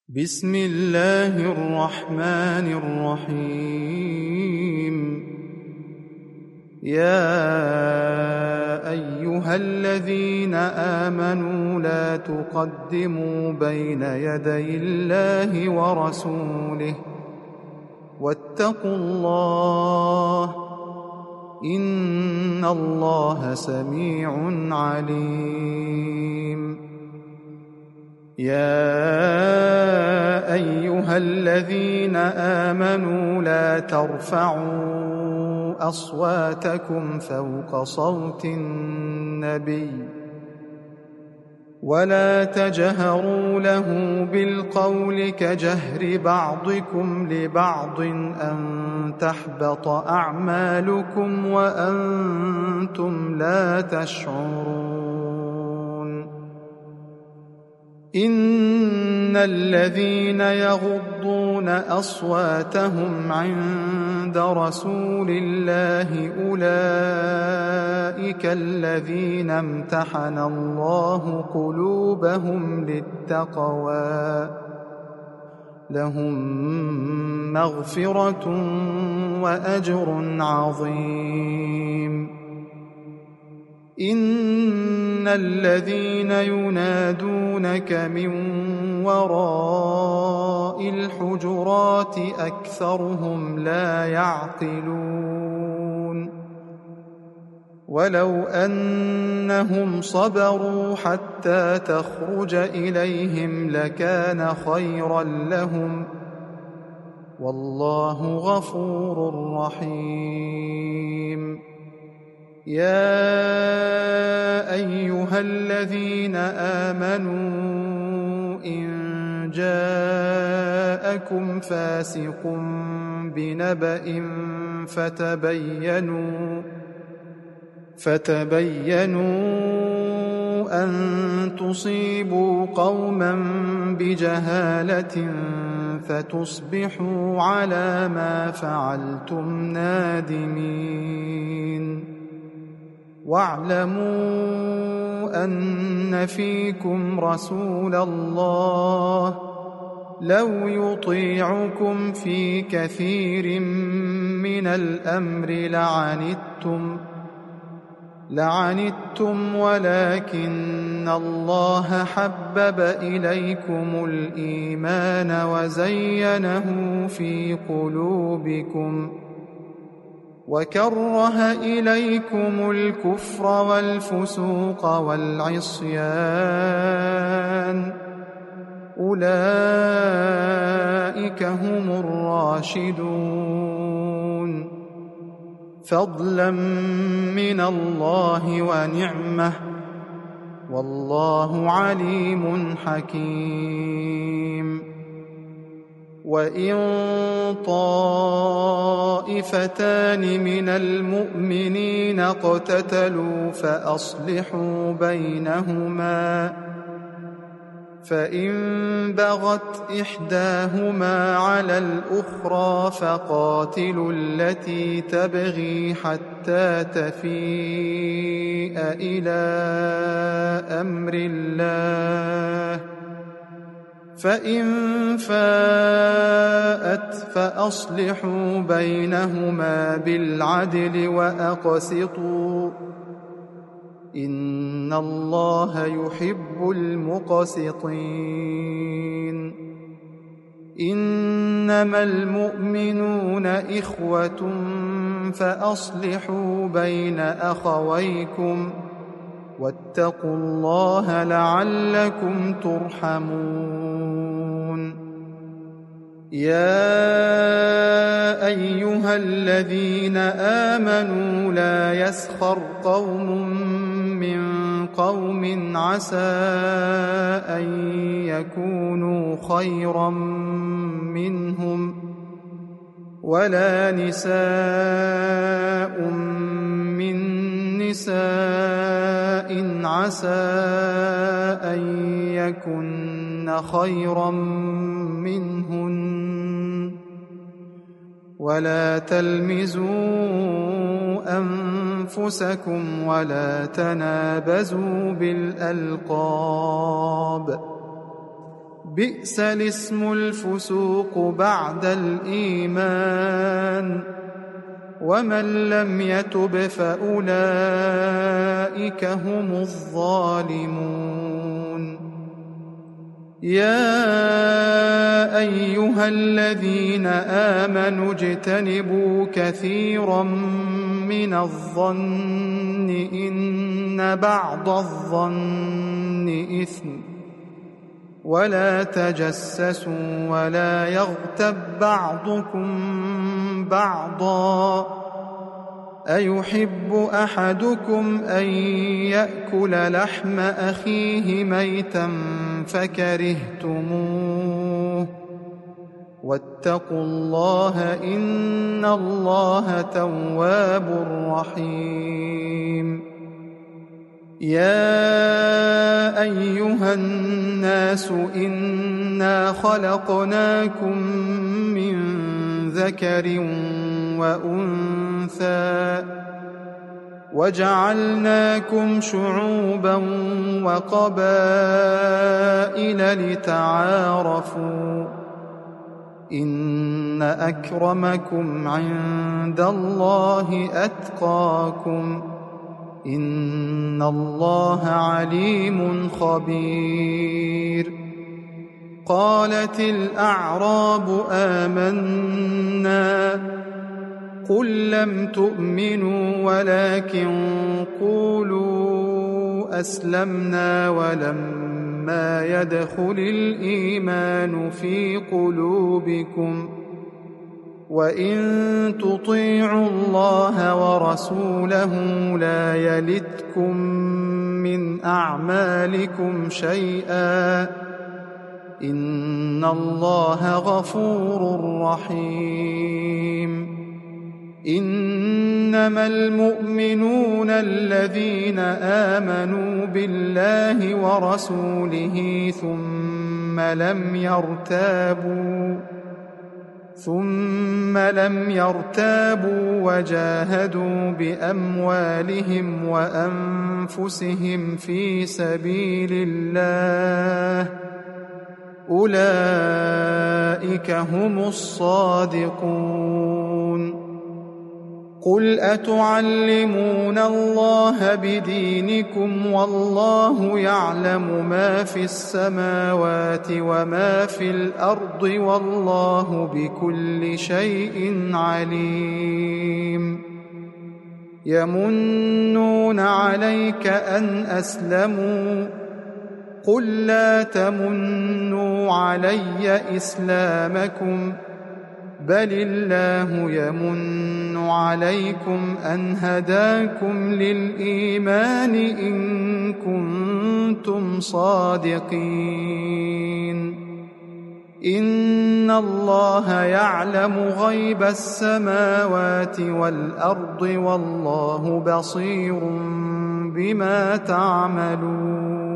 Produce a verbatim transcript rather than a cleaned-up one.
بسم الله الرحمن الرحيم. يا أيها الذين آمنوا لا تقدموا بين يدي الله ورسوله واتقوا الله إن الله سميع عليم. يا أيها الذين آمنوا لا ترفعوا أصواتكم فوق صوت النبي ولا تجهروا له بالقول كجهر بعضكم لبعض أن تحبط أعمالكم وأنتم لا تشعرون. إن الذين يغضون أصواتهم عند رسول الله أولئك الذين امتحن الله قلوبهم للتقوى لهم مغفرة وأجر عظيم. إن الذين ينادونك من وراء الحجرات أكثرهم لا يعقلون. ولو أنهم صبروا حتى تخرج إليهم لكان خيرا لهم والله غفور رحيم. يا أيها الذين آمنوا إن جاءكم فاسق بنبأ فتبينوا فتبينوا أن تصيبوا قوما بجهالة فتصبحوا على ما فعلتم نادمين. واعلموا أن فيكم رسول الله لو يطيعكم في كثير من الأمر لعنتم لعنتم ولكن الله حبب إليكم الإيمان وزينه في قلوبكم وكره إليكم الكفر والفسوق والعصيان أولئك هم الراشدون فضلا من الله ونعمة والله عليم حكيم. وإن طائفتان من المؤمنين اقتتلوا فأصلحوا بينهما فإن بغت إحداهما على الأخرى فقاتلوا التي تبغي حتى تفيء إلى أمر الله فإن فاءت فأصلحوا بينهما بالعدل وأقسطوا إن الله يحب المقسطين. إنما المؤمنون إخوة فأصلحوا بين أخويكم واتقوا الله لعلكم ترحمون. يا أيها الذين آمنوا لا يسخر قوم من قوم عسى أن يكونوا خيرا منهم ولا نساء من نساء عسى أن يكن خيرا منهن ولا تلمزوا أنفسكم ولا تنابزوا بالألقاب بئس الاسم الفسوق بعد الإيمان ومن لم يتب فأولئك هم الظالمون يا أيها الذين آمنوا اجتنبوا كثيرا من الظن إن بعض الظن إثم ولا تجسسوا ولا يغتب بعضكم بعضا أيحب أحدكم أن يأكل لحم أخيه ميتا فكرهتموه واتقوا الله إن الله تواب رحيم يا أيها الناس إنا خلقناكم من ذكر وأنثى وجعلناكم شعوبا وقبائل لتعارفوا إن أكرمكم عند الله أتقاكم إن الله عليم خبير قالت الأعراب آمنا قل لم تؤمنوا ولكن قولوا أسلمنا ولما يدخل الإيمان في قلوبكم وإن تطيعوا الله ورسوله لا يلتكم من أعمالكم شيئا إن الله غفور رحيم إنما المؤمنون الذين آمنوا بالله ورسوله ثم لم يرتابوا ثم لم يرتابوا وجاهدوا بأموالهم وأنفسهم في سبيل الله أولئك هم الصادقون قل أتعلمون الله بدينكم والله يعلم ما في السماوات وما في الأرض والله بكل شيء عليم يمنون عليك أن أسلموا قل لا تمنوا علي إسلامكم بل الله يمن عليكم أن هداكم للإيمان إن كنتم صادقين إن الله يعلم غيب السماوات والأرض والله بصير بما تعملون